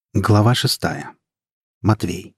Глава 6. Матвей.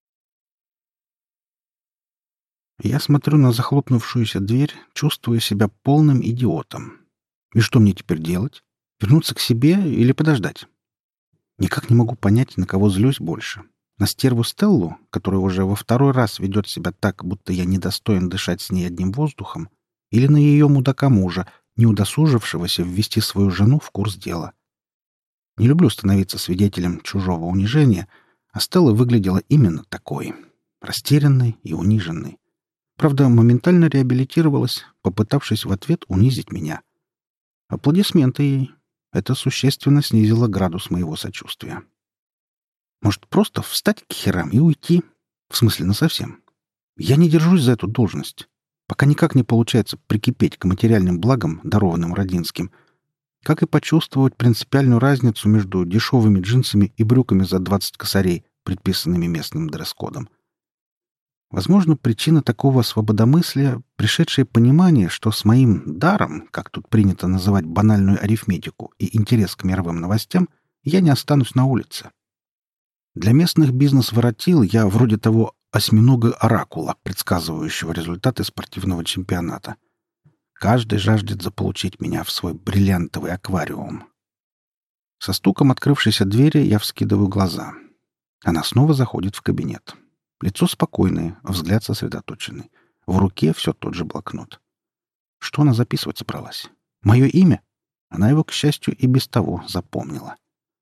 Я смотрю на захлопнувшуюся дверь, чувствуя себя полным идиотом. И что мне теперь делать? Вернуться к себе или подождать? Никак не могу понять, на кого злюсь больше. На стерву Стеллу, которая уже во второй раз ведет себя так, будто я недостоин дышать с ней одним воздухом, или на ее мудака-мужа, не удосужившегося ввести свою жену в курс дела. Не люблю становиться свидетелем чужого унижения, а Стелла выглядела именно такой. Растерянной и униженной. Правда, моментально реабилитировалась, попытавшись в ответ унизить меня. Аплодисменты ей. Это существенно снизило градус моего сочувствия. Может, просто встать к херам и уйти? В смысле, насовсем. Я не держусь за эту должность. Пока никак не получается прикипеть к материальным благам, дарованным Родинским, как и почувствовать принципиальную разницу между дешевыми джинсами и брюками за 20 косарей, предписанными местным дресс-кодом. Возможно, причина такого свободомыслия — пришедшее понимание, что с моим даром, как тут принято называть банальную арифметику, и интерес к мировым новостям, я не останусь на улице. Для местных бизнес-воротил я вроде того осьминога-оракула, предсказывающего результаты спортивного чемпионата. Каждый жаждет заполучить меня в свой бриллиантовый аквариум. Со стуком открывшейся двери я вскидываю глаза. Она снова заходит в кабинет. Лицо спокойное, взгляд сосредоточенный. В руке все тот же блокнот. Что она записывать собралась? Мое имя? Она его, к счастью, и без того запомнила.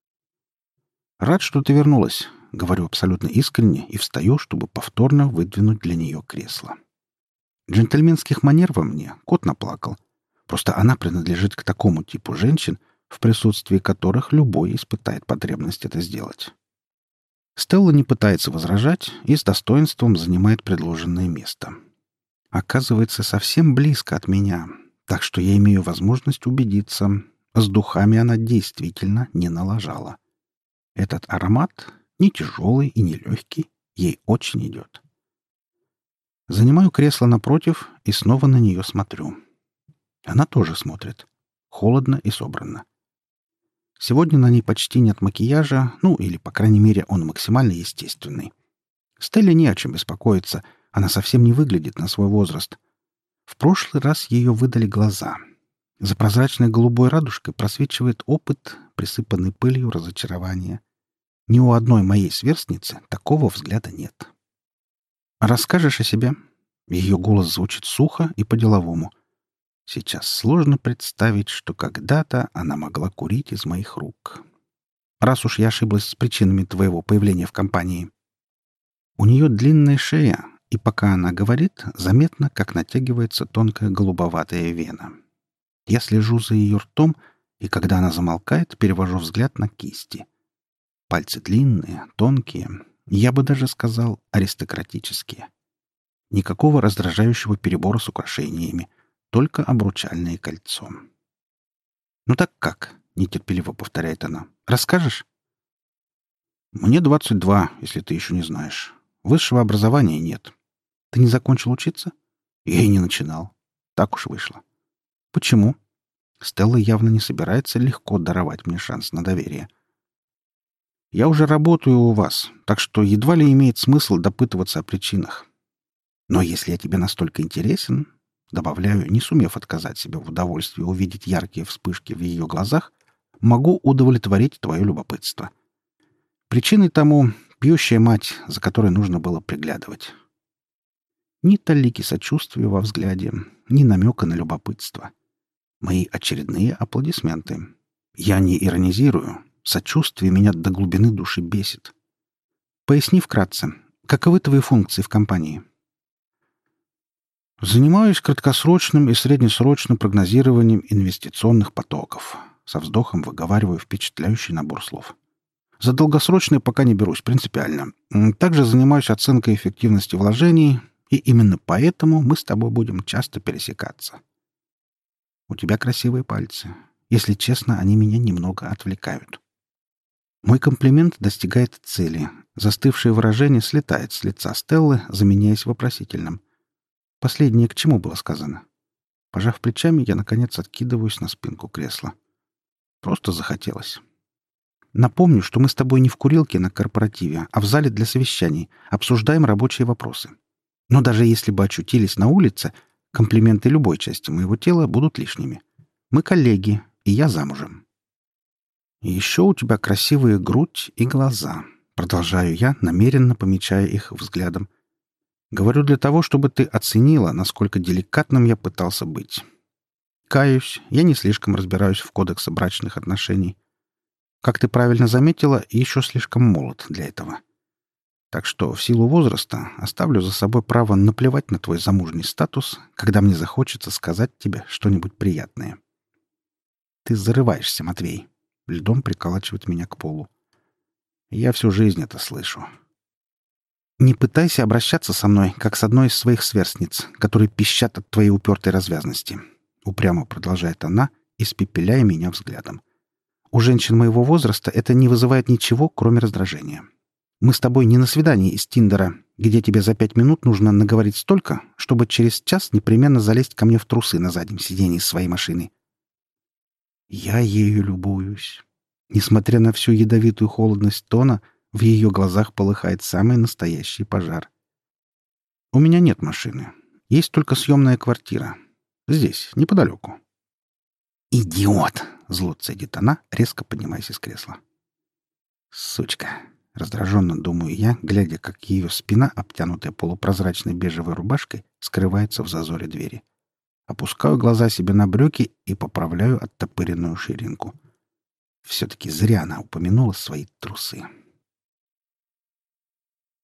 «Рад, что ты вернулась», — говорю абсолютно искренне и встаю, чтобы повторно выдвинуть для нее кресло. Джентльменских манер во мне кот наплакал. Просто она принадлежит к такому типу женщин, в присутствии которых любой испытает потребность это сделать. Стелла не пытается возражать и с достоинством занимает предложенное место. Оказывается, совсем близко от меня, так что я имею возможность убедиться, с духами она действительно не налажала. Этот аромат, не тяжелый и не легкий, ей очень идет. Занимаю кресло напротив и снова на нее смотрю. Она тоже смотрит. Холодно и собранно. Сегодня на ней почти нет макияжа, ну, или, по крайней мере, он максимально естественный. Стелле не о чем беспокоиться, она совсем не выглядит на свой возраст. В прошлый раз ее выдали глаза. За прозрачной голубой радужкой просвечивает опыт, присыпанный пылью разочарования. Ни у одной моей сверстницы такого взгляда нет. «Расскажешь о себе?» Ее голос звучит сухо и по-деловому. Сейчас сложно представить, что когда-то она могла курить из моих рук. Раз уж я ошиблась с причинами твоего появления в компании. У нее длинная шея, и пока она говорит, заметно, как натягивается тонкая голубоватая вена. Я слежу за ее ртом, и когда она замолкает, перевожу взгляд на кисти. Пальцы длинные, тонкие, я бы даже сказал, аристократические. Никакого раздражающего перебора с украшениями, только обручальное кольцо. «Ну так как?» — нетерпеливо повторяет она. «Расскажешь?» «Мне 22, если ты еще не знаешь. Высшего образования нет. Ты не закончил учиться?» «Я и не начинал. Так уж вышло». «Почему?» Стелла явно не собирается легко даровать мне шанс на доверие. «Я уже работаю у вас, так что едва ли имеет смысл допытываться о причинах. Но если я тебе настолько интересен, добавляю, не сумев отказать себе в удовольствии увидеть яркие вспышки в ее глазах, могу удовлетворить твое любопытство. Причиной тому — пьющая мать, за которой нужно было приглядывать. Ни талики сочувствия во взгляде, ни намека на любопытство. Мои очередные аплодисменты. Я не иронизирую. Сочувствие меня до глубины души бесит. Поясни вкратце, каковы твои функции в компании? Занимаюсь краткосрочным и среднесрочным прогнозированием инвестиционных потоков. Со вздохом выговариваю впечатляющий набор слов. За долгосрочные пока не берусь принципиально. Также занимаюсь оценкой эффективности вложений, и именно поэтому мы с тобой будем часто пересекаться. У тебя красивые пальцы. Если честно, они меня немного отвлекают. Мой комплимент достигает цели. Застывшее выражение слетает с лица Стеллы, заменяясь вопросительным. Последнее к чему было сказано? Пожав плечами, я, наконец, откидываюсь на спинку кресла. Просто захотелось. Напомню, что мы с тобой не в курилке на корпоративе, а в зале для совещаний, обсуждаем рабочие вопросы. Но даже если бы очутились на улице, комплименты любой части моего тела будут лишними. Мы коллеги, и я замужем. И еще у тебя красивые грудь и глаза. Продолжаю я, намеренно помечая их взглядом. Говорю для того, чтобы ты оценила, насколько деликатным я пытался быть. Каюсь, я не слишком разбираюсь в кодексе брачных отношений. Как ты правильно заметила, еще слишком молод для этого. Так что в силу возраста оставлю за собой право наплевать на твой замужний статус, когда мне захочется сказать тебе что-нибудь приятное. Ты зарываешься, Матвей. Льдом приколачивает меня к полу. Я всю жизнь это слышу. Не пытайся обращаться со мной, как с одной из своих сверстниц, которые пищат от твоей упертой развязности. Упрямо продолжает она, испепеляя меня взглядом. У женщин моего возраста это не вызывает ничего, кроме раздражения. Мы с тобой не на свидании из Тиндера, где тебе за 5 минут нужно наговорить столько, чтобы через час непременно залезть ко мне в трусы на заднем сиденье своей машины. Я ею любуюсь. Несмотря на всю ядовитую холодность тона, в ее глазах полыхает самый настоящий пожар. У меня нет машины. Есть только съемная квартира. Здесь, неподалеку. «Идиот!» — зло цедит она, резко поднимаясь из кресла. «Сучка!» — раздраженно думаю я, глядя, как ее спина, обтянутая полупрозрачной бежевой рубашкой, скрывается в зазоре двери. Опускаю глаза себе на брюки и поправляю оттопыренную ширинку. Все-таки зря она упомянула свои трусы.